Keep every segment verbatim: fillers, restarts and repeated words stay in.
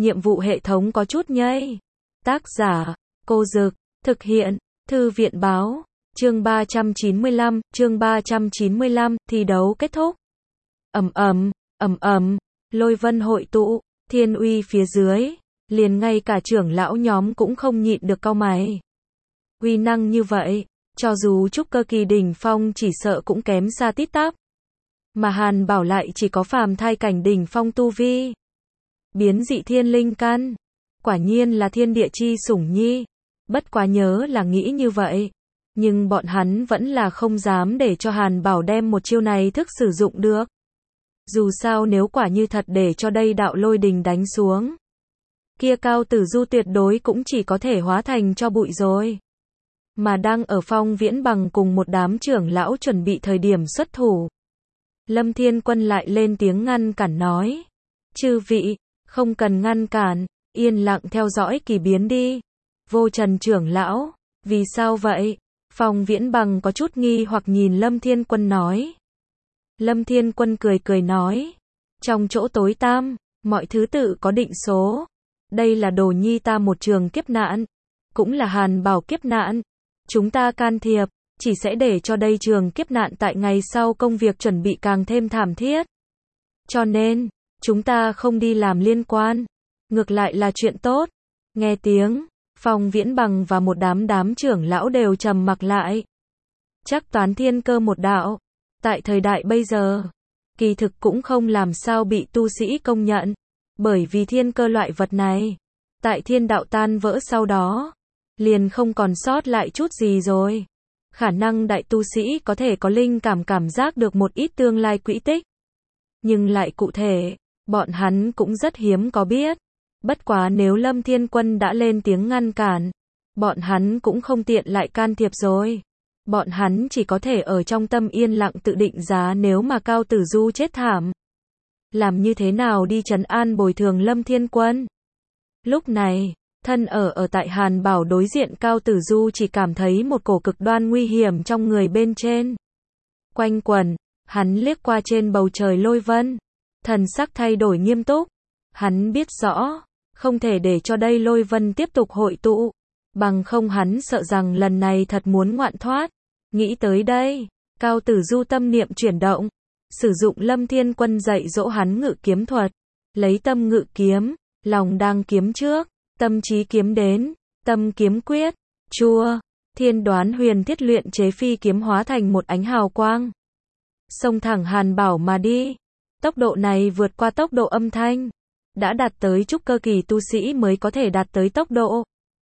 nhiệm vụ hệ thống có chút nhây. Tác giả, Cô Dực, thực hiện, Thư viện Báo, chương ba trăm chín mươi lăm, chương ba trăm chín mươi lăm, thi đấu kết thúc. Ầm ầm, ầm ầm, lôi vân hội tụ, thiên uy phía dưới, liền ngay cả trưởng lão nhóm cũng không nhịn được cau mày. Uy năng như vậy, cho dù trúc cơ kỳ đỉnh phong chỉ sợ cũng kém xa tít tắp. Mà Hàn Bảo lại chỉ có phàm thai cảnh đỉnh phong tu vi. Biến dị thiên linh căn, quả nhiên là thiên địa chi sủng nhi. Bất quá nhớ là nghĩ như vậy, nhưng bọn hắn vẫn là không dám để cho Hàn Bảo đem một chiêu này thức sử dụng được. Dù sao nếu quả như thật để cho đây đạo lôi đình đánh xuống, kia Cao Tử Du tuyệt đối cũng chỉ có thể hóa thành cho bụi rồi. Mà đang ở Phong Viễn Bằng cùng một đám trưởng lão chuẩn bị thời điểm xuất thủ, Lâm Thiên Quân lại lên tiếng ngăn cản nói: "Chư vị, không cần ngăn cản, yên lặng theo dõi kỳ biến đi." Vô Trần trưởng lão: "Vì sao vậy?" Phong Viễn Bằng có chút nghi hoặc nhìn Lâm Thiên Quân nói. Lâm Thiên Quân cười cười nói: "Trong chỗ tối tăm, mọi thứ tự có định số. Đây là Đồ Nhi ta một trường kiếp nạn, cũng là Hàn Bảo kiếp nạn. Chúng ta can thiệp, chỉ sẽ để cho đây trường kiếp nạn tại ngày sau công việc chuẩn bị càng thêm thảm thiết. Cho nên, chúng ta không đi làm liên quan, ngược lại là chuyện tốt." Nghe tiếng, Phong Viễn Bằng và một đám đám trưởng lão đều trầm mặc lại. Chắc toán thiên cơ một đạo, tại thời đại bây giờ, kỳ thực cũng không làm sao bị tu sĩ công nhận, bởi vì thiên cơ loại vật này, tại thiên đạo tan vỡ sau đó, liền không còn sót lại chút gì rồi. Khả năng đại tu sĩ có thể có linh cảm cảm giác được một ít tương lai quỹ tích, nhưng lại cụ thể, bọn hắn cũng rất hiếm có biết. Bất quá nếu Lâm Thiên Quân đã lên tiếng ngăn cản, bọn hắn cũng không tiện lại can thiệp rồi. Bọn hắn chỉ có thể ở trong tâm yên lặng tự định giá nếu mà Cao Tử Du chết thảm, làm như thế nào đi trấn an bồi thường Lâm Thiên Quân. Lúc này, thân ở ở tại Hàn Bảo đối diện Cao Tử Du chỉ cảm thấy một cổ cực đoan nguy hiểm trong người bên trên quanh quẩn. Hắn liếc qua trên bầu trời lôi vân, thần sắc thay đổi nghiêm túc. Hắn biết rõ, không thể để cho đây lôi vân tiếp tục hội tụ, bằng không hắn sợ rằng lần này thật muốn ngoạn thoát. Nghĩ tới đây, Cao Tử Du tâm niệm chuyển động, sử dụng Lâm Thiên Quân dạy dỗ hắn ngự kiếm thuật, lấy tâm ngự kiếm, lòng đang kiếm trước, tâm trí kiếm đến, tâm kiếm quyết, chua, thiên đoán huyền thiết luyện chế phi kiếm hóa thành một ánh hào quang, xông thẳng Hàn Bảo mà đi. Tốc độ này vượt qua tốc độ âm thanh, đã đạt tới trúc cơ kỳ tu sĩ mới có thể đạt tới tốc độ.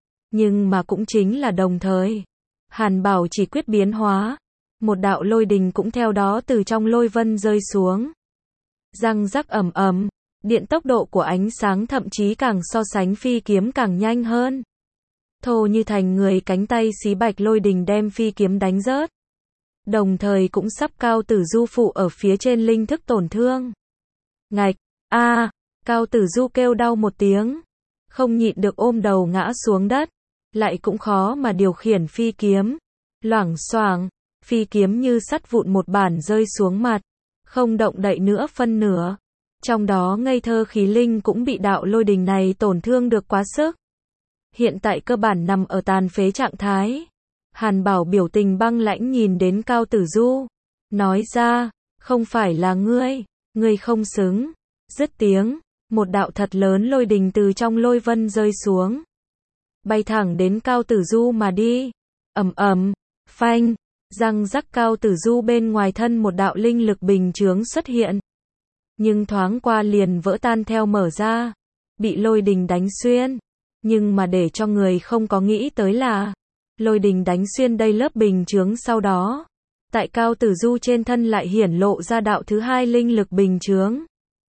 Nhưng mà cũng chính là đồng thời, Hàn Bảo chỉ quyết biến hóa, một đạo lôi đình cũng theo đó từ trong lôi vân rơi xuống. Răng rắc ầm ầm, điện tốc độ của ánh sáng thậm chí càng so sánh phi kiếm càng nhanh hơn. Thô như thành người cánh tay xí bạch lôi đình đem phi kiếm đánh rớt. Đồng thời cũng sắp Cao Tử Du phụ ở phía trên linh thức tổn thương. Ngạch, a, Cao Tử Du kêu đau một tiếng, không nhịn được ôm đầu ngã xuống đất, lại cũng khó mà điều khiển phi kiếm. Loảng xoảng, phi kiếm như sắt vụn một bản rơi xuống mặt, không động đậy nữa phân nửa. Trong đó ngây thơ khí linh cũng bị đạo lôi đình này tổn thương được quá sức. Hiện tại cơ bản nằm ở tàn phế trạng thái. Hàn Bảo biểu tình băng lãnh nhìn đến Cao Tử Du, nói ra, không phải là ngươi, ngươi không xứng. Dứt tiếng, một đạo thật lớn lôi đình từ trong lôi vân rơi xuống, bay thẳng đến Cao Tử Du mà đi. Ầm ầm, phanh, răng rắc, Cao Tử Du bên ngoài thân một đạo linh lực bình chướng xuất hiện, nhưng thoáng qua liền vỡ tan theo mở ra, bị lôi đình đánh xuyên. Nhưng mà để cho người không có nghĩ tới là, lôi đình đánh xuyên đây lớp bình chướng sau đó, tại Cao Tử Du trên thân lại hiển lộ ra đạo thứ hai linh lực bình chướng,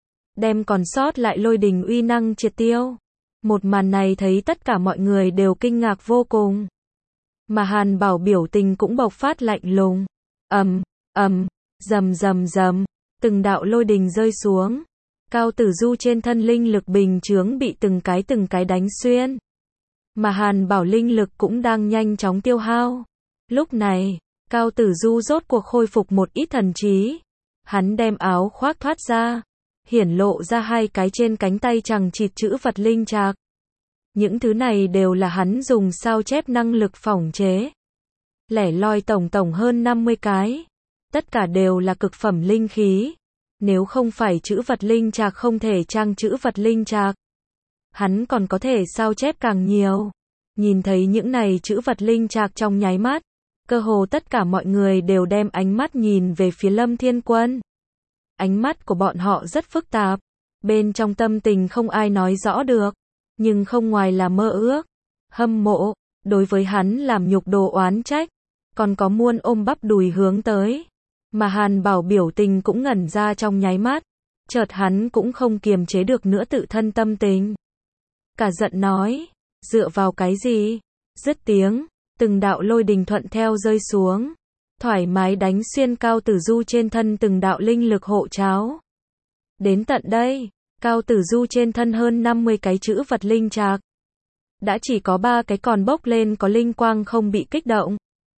đem còn sót lại lôi đình uy năng triệt tiêu. Một màn này thấy tất cả mọi người đều kinh ngạc vô cùng. Mà Hàn Bảo biểu tình cũng bộc phát lạnh lùng. Ầm, ầm, rầm rầm rầm, từng đạo lôi đình rơi xuống. Cao Tử Du trên thân linh lực bình chướng bị từng cái từng cái đánh xuyên. Mà Hàn Bảo linh lực cũng đang nhanh chóng tiêu hao. Lúc này, Cao Tử Du rốt cuộc khôi phục một ít thần trí. Hắn đem áo khoác thoát ra, hiển lộ ra hai cái trên cánh tay chằng chịt chữ vật linh trạc. Những thứ này đều là hắn dùng sao chép năng lực phỏng chế. Lẻ loi tổng tổng hơn năm mươi cái. Tất cả đều là cực phẩm linh khí. Nếu không phải chữ vật linh trạc không thể trang chữ vật linh trạc, hắn còn có thể sao chép càng nhiều. Nhìn thấy những này chữ vật linh trạc trong nháy mắt, cơ hồ tất cả mọi người đều đem ánh mắt nhìn về phía Lâm Thiên Quân. Ánh mắt của bọn họ rất phức tạp, bên trong tâm tình không ai nói rõ được, nhưng không ngoài là mơ ước, hâm mộ, đối với hắn làm nhục đồ oán trách, còn có muôn ôm bắp đùi hướng tới. Mà Hàn Bảo biểu tình cũng ngẩn ra trong nháy mắt, chợt hắn cũng không kiềm chế được nữa tự thân tâm tình. Cả giận nói, dựa vào cái gì? Dứt tiếng, từng đạo lôi đình thuận theo rơi xuống, thoải mái đánh xuyên Cao Tử Du trên thân từng đạo linh lực hộ cháo. Đến tận đây, Cao Tử Du trên thân hơn năm mươi cái chữ vật linh trạc, đã chỉ có ba cái còn bốc lên có linh quang không bị kích động.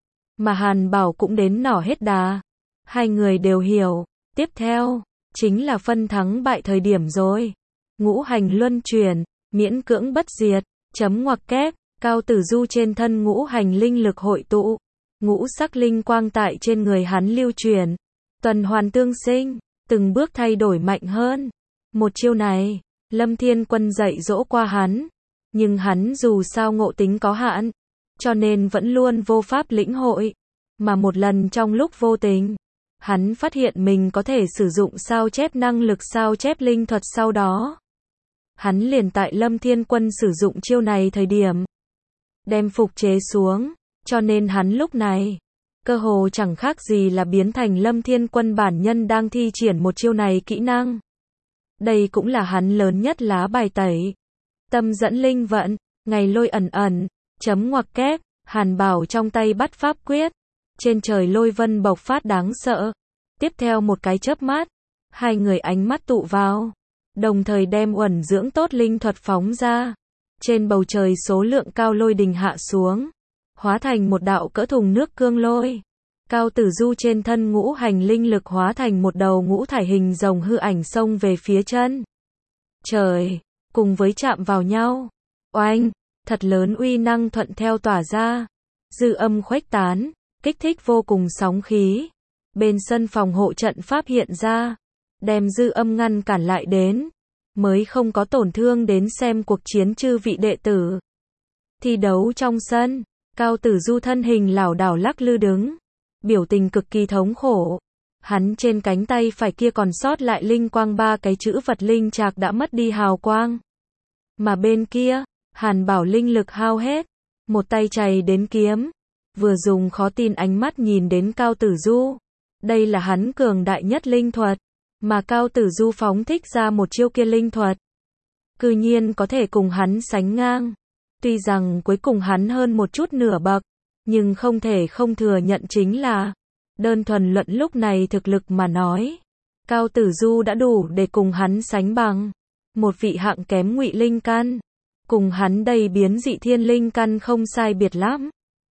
Mà Hàn Bảo cũng đến nỏ hết đà. Hai người đều hiểu, tiếp theo, chính là phân thắng bại thời điểm rồi. Ngũ hành luân chuyển, miễn cưỡng bất diệt, chấm ngoặc kép, Cao Tử Du trên thân ngũ hành linh lực hội tụ, ngũ sắc linh quang tại trên người hắn lưu truyền, tuần hoàn tương sinh, từng bước thay đổi mạnh hơn. Một chiêu này, Lâm Thiên Quân dạy dỗ qua hắn, nhưng hắn dù sao ngộ tính có hạn, cho nên vẫn luôn vô pháp lĩnh hội, mà một lần trong lúc vô tình, hắn phát hiện mình có thể sử dụng sao chép năng lực sao chép linh thuật sau đó. Hắn liền tại Lâm Thiên Quân sử dụng chiêu này thời điểm, đem phục chế xuống, cho nên hắn lúc này, cơ hồ chẳng khác gì là biến thành Lâm Thiên Quân bản nhân đang thi triển một chiêu này kỹ năng. Đây cũng là hắn lớn nhất lá bài tẩy. Tâm dẫn linh vận, ngày lôi ẩn ẩn, chấm ngoặc kép, Hàn Bảo trong tay bắt pháp quyết. Trên trời lôi vân bộc phát đáng sợ. Tiếp theo một cái chớp mắt, hai người ánh mắt tụ vào, đồng thời đem uẩn dưỡng tốt linh thuật phóng ra. Trên bầu trời số lượng cao lôi đình hạ xuống, hóa thành một đạo cỡ thùng nước cương lôi. Cao Tử Du trên thân ngũ hành linh lực hóa thành một đầu ngũ thải hình rồng hư ảnh xông về phía chân trời, cùng với chạm vào nhau. Oanh, thật lớn uy năng thuận theo tỏa ra, dư âm khuếch tán, kích thích vô cùng sóng khí. Bên sân phòng hộ trận pháp hiện ra, đem dư âm ngăn cản lại đến, mới không có tổn thương đến xem cuộc chiến chư vị đệ tử. Thi đấu trong sân, Cao Tử Du thân hình lảo đảo lắc lư đứng, biểu tình cực kỳ thống khổ. Hắn trên cánh tay phải kia còn sót lại linh quang ba cái chữ vật linh trạc đã mất đi hào quang. Mà bên kia, Hàn Bảo linh lực hao hết, một tay chày đến kiếm, vừa dùng khó tin ánh mắt nhìn đến Cao Tử Du. Đây là hắn cường đại nhất linh thuật, mà Cao Tử Du phóng thích ra một chiêu kia linh thuật, cư nhiên có thể cùng hắn sánh ngang. Tuy rằng cuối cùng hắn hơn một chút nửa bậc, nhưng không thể không thừa nhận chính là, đơn thuần luận lúc này thực lực mà nói, Cao Tử Du đã đủ để cùng hắn sánh bằng. Một vị hạng kém ngụy linh căn, cùng hắn đây biến dị thiên linh căn không sai biệt lắm.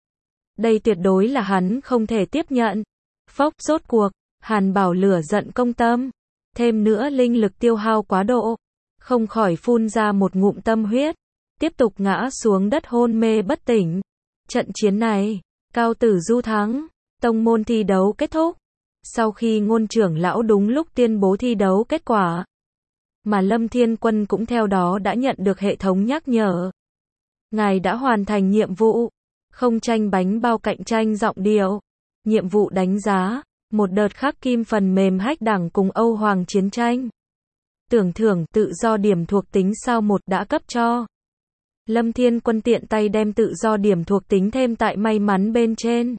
Đây tuyệt đối là hắn không thể tiếp nhận. Phốc, rốt cuộc, Hàn Bảo lửa giận công tâm, thêm nữa linh lực tiêu hao quá độ, không khỏi phun ra một ngụm tâm huyết, tiếp tục ngã xuống đất hôn mê bất tỉnh. Trận chiến này, Cao Tử Du thắng, tông môn thi đấu kết thúc. Sau khi Ngôn trưởng lão đúng lúc tuyên bố thi đấu kết quả, mà Lâm Thiên Quân cũng theo đó đã nhận được hệ thống nhắc nhở. Ngài đã hoàn thành nhiệm vụ, không tranh bánh bao cạnh tranh giọng điệu. Nhiệm vụ đánh giá, một đợt khắc kim phần mềm hack đẳng cùng Âu Hoàng chiến tranh. Tưởng thưởng tự do điểm thuộc tính sao một đã cấp cho. Lâm Thiên Quân tiện tay đem tự do điểm thuộc tính thêm tại may mắn bên trên,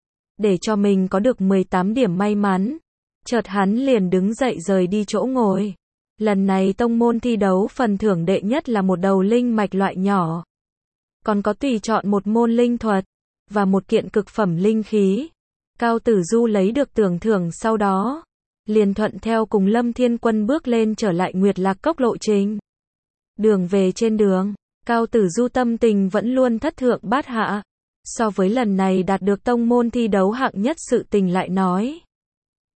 để cho mình có được mười tám điểm may mắn. Chợt hắn liền đứng dậy rời đi chỗ ngồi. Lần này tông môn thi đấu phần thưởng đệ nhất là một đầu linh mạch loại nhỏ, còn có tùy chọn một môn linh thuật và một kiện cực phẩm linh khí. Cao Tử Du lấy được tưởng thưởng sau đó, liền thuận theo cùng Lâm Thiên Quân bước lên trở lại Nguyệt Lạc Cốc lộ trình. Đường về trên đường, Cao Tử Du tâm tình vẫn luôn thất thượng bát hạ. So với lần này đạt được tông môn thi đấu hạng nhất sự tình lại nói,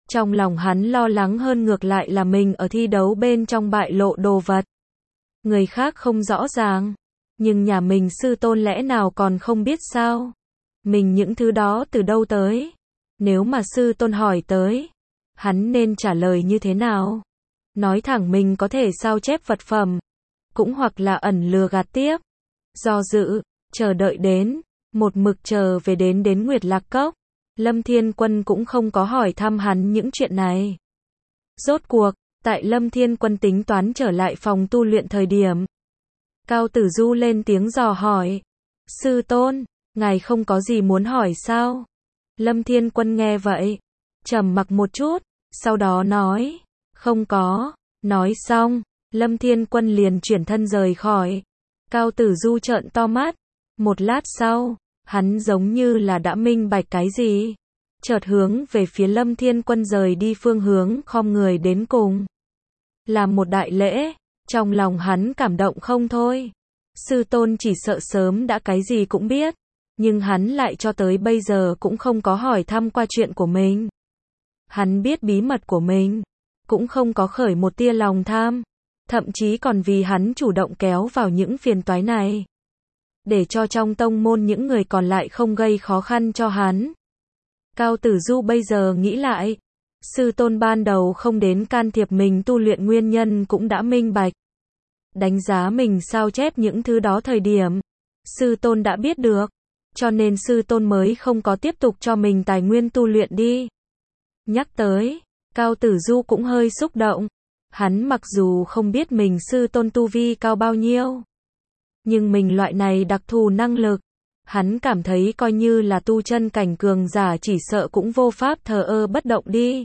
Trong lòng hắn lo lắng hơn ngược lại là mình ở thi đấu bên trong bại lộ đồ vật. Người khác không rõ ràng, nhưng nhà mình sư tôn lẽ nào còn không biết sao? Mình những thứ đó từ đâu tới? Nếu mà sư tôn hỏi tới, hắn nên trả lời như thế nào? Nói thẳng mình có thể sao chép vật phẩm, cũng hoặc là ẩn lừa gạt tiếp. Do dự, chờ đợi đến, một mực chờ về đến đến Nguyệt Lạc Cốc. Lâm Thiên Quân cũng không có hỏi thăm hắn những chuyện này. Rốt cuộc, tại Lâm Thiên Quân tính toán trở lại phòng tu luyện thời điểm, Cao Tử Du lên tiếng dò hỏi. Sư tôn, ngài không có gì muốn hỏi sao? Lâm Thiên Quân nghe vậy, trầm mặc một chút, sau đó nói, không có. Nói xong, Lâm Thiên Quân liền chuyển thân rời khỏi. Cao Tử Du trợn to mắt, một lát sau, hắn giống như là đã minh bạch cái gì, chợt hướng về phía Lâm Thiên Quân rời đi phương hướng khom người đến cùng. Làm một đại lễ, trong lòng hắn cảm động không thôi. Sư tôn chỉ sợ sớm đã cái gì cũng biết, nhưng hắn lại cho tới bây giờ cũng không có hỏi thăm qua chuyện của mình. Hắn biết bí mật của mình, cũng không có khởi một tia lòng tham, thậm chí còn vì hắn chủ động kéo vào những phiền toái này, để cho trong tông môn những người còn lại không gây khó khăn cho hắn. Cao Tử Du bây giờ nghĩ lại, sư tôn ban đầu không đến can thiệp mình tu luyện nguyên nhân cũng đã minh bạch. Đánh giá mình sao chép những thứ đó thời điểm, sư tôn đã biết được, cho nên sư tôn mới không có tiếp tục cho mình tài nguyên tu luyện đi. Nhắc tới, Cao Tử Du cũng hơi xúc động. Hắn mặc dù không biết mình sư tôn tu vi cao bao nhiêu, nhưng mình loại này đặc thù năng lực, hắn cảm thấy coi như là tu chân cảnh cường giả chỉ sợ cũng vô pháp thờ ơ bất động đi.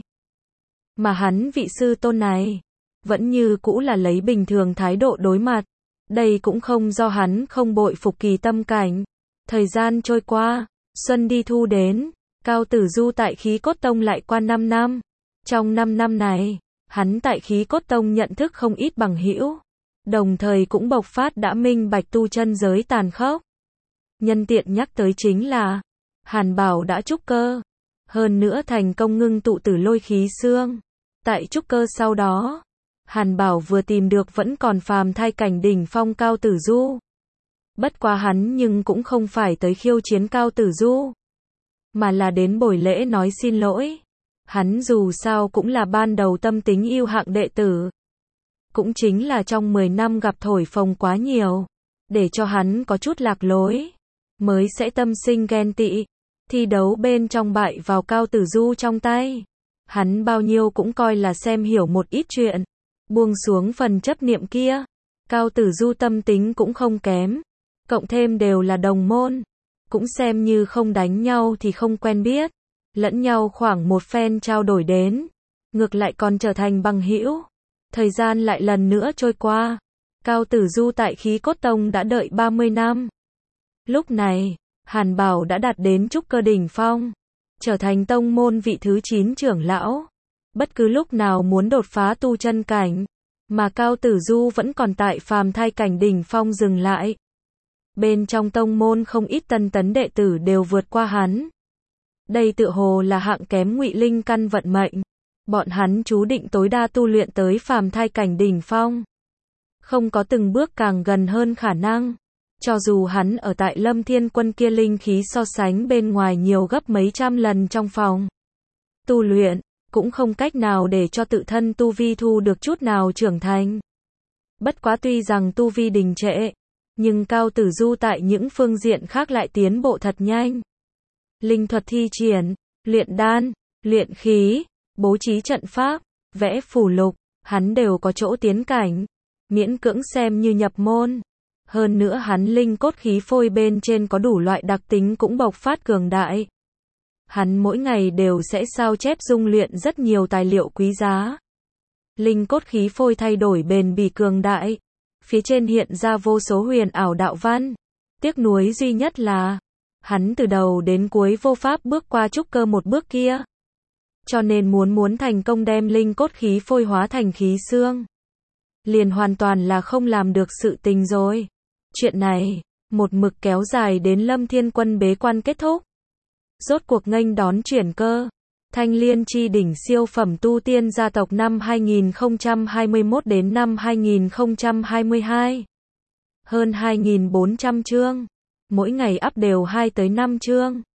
Mà hắn vị sư tôn này, vẫn như cũ là lấy bình thường thái độ đối mặt. Đây cũng không do hắn không bội phục kỳ tâm cảnh. Thời gian trôi qua, xuân đi thu đến, Cao Tử Du tại Khí Cốt Tông lại qua năm năm. Trong năm năm này, hắn tại Khí Cốt Tông nhận thức không ít bằng hữu, đồng thời cũng bộc phát đã minh bạch tu chân giới tàn khốc. Nhân tiện nhắc tới chính là, Hàn Bảo đã trúc cơ, hơn nữa thành công ngưng tụ tử lôi khí xương. Tại trúc cơ sau đó, Hàn Bảo vừa tìm được vẫn còn phàm thai cảnh đỉnh phong Cao Tử Du. Bất quá hắn nhưng cũng không phải tới khiêu chiến Cao Tử Du, mà là đến buổi lễ nói xin lỗi. Hắn dù sao cũng là ban đầu tâm tính yêu hạng đệ tử. Cũng chính là trong mười năm gặp thổi phồng quá nhiều, để cho hắn có chút lạc lối, mới sẽ tâm sinh ghen tị, thi đấu bên trong bại vào Cao Tử Du trong tay. Hắn bao nhiêu cũng coi là xem hiểu một ít chuyện, buông xuống phần chấp niệm kia. Cao Tử Du tâm tính cũng không kém, cộng thêm đều là đồng môn, cũng xem như không đánh nhau thì không quen biết, lẫn nhau khoảng một phen trao đổi đến, ngược lại còn trở thành bằng hữu. Thời gian lại lần nữa trôi qua, Cao Tử Du tại Khí Cốt Tông đã đợi ba mươi năm. Lúc này, Hàn Bảo đã đạt đến trúc cơ đỉnh phong, trở thành tông môn vị thứ chín trưởng lão. Bất cứ lúc nào muốn đột phá tu chân cảnh, mà Cao Tử Du vẫn còn tại phàm thai cảnh đỉnh phong dừng lại. Bên trong tông môn không ít tân tấn đệ tử đều vượt qua hắn. Đây tựa hồ là hạng kém ngụy linh căn vận mệnh. Bọn hắn chú định tối đa tu luyện tới phàm thai cảnh đỉnh phong. Không có từng bước càng gần hơn khả năng. Cho dù hắn ở tại Lâm Thiên Quân kia linh khí so sánh bên ngoài nhiều gấp mấy trăm lần trong phòng tu luyện, cũng không cách nào để cho tự thân tu vi thu được chút nào trưởng thành. Bất quá tuy rằng tu vi đình trệ, nhưng Cao Tử Du tại những phương diện khác lại tiến bộ thật nhanh. Linh thuật thi triển, luyện đan, luyện khí, bố trí trận pháp, vẽ phù lục, hắn đều có chỗ tiến cảnh, miễn cưỡng xem như nhập môn. Hơn nữa hắn linh cốt khí phôi bên trên có đủ loại đặc tính cũng bộc phát cường đại. Hắn mỗi ngày đều sẽ sao chép dung luyện rất nhiều tài liệu quý giá. Linh cốt khí phôi thay đổi bền bỉ cường đại, phía trên hiện ra vô số huyền ảo đạo văn. Tiếc nuối duy nhất là, hắn từ đầu đến cuối vô pháp bước qua trúc cơ một bước kia. Cho nên muốn muốn thành công đem linh cốt khí phôi hóa thành khí xương, liền hoàn toàn là không làm được sự tình rồi. Chuyện này, một mực kéo dài đến Lâm Thiên Quân bế quan kết thúc. Rốt cuộc nghênh đón chuyển cơ. Thanh Liên chi đỉnh siêu phẩm tu tiên gia tộc năm hai nghìn không trăm hai mươi mốt đến năm hai nghìn không trăm hai mươi hai. Hơn hai nghìn bốn trăm chương. Mỗi ngày up đều hai tới năm chương.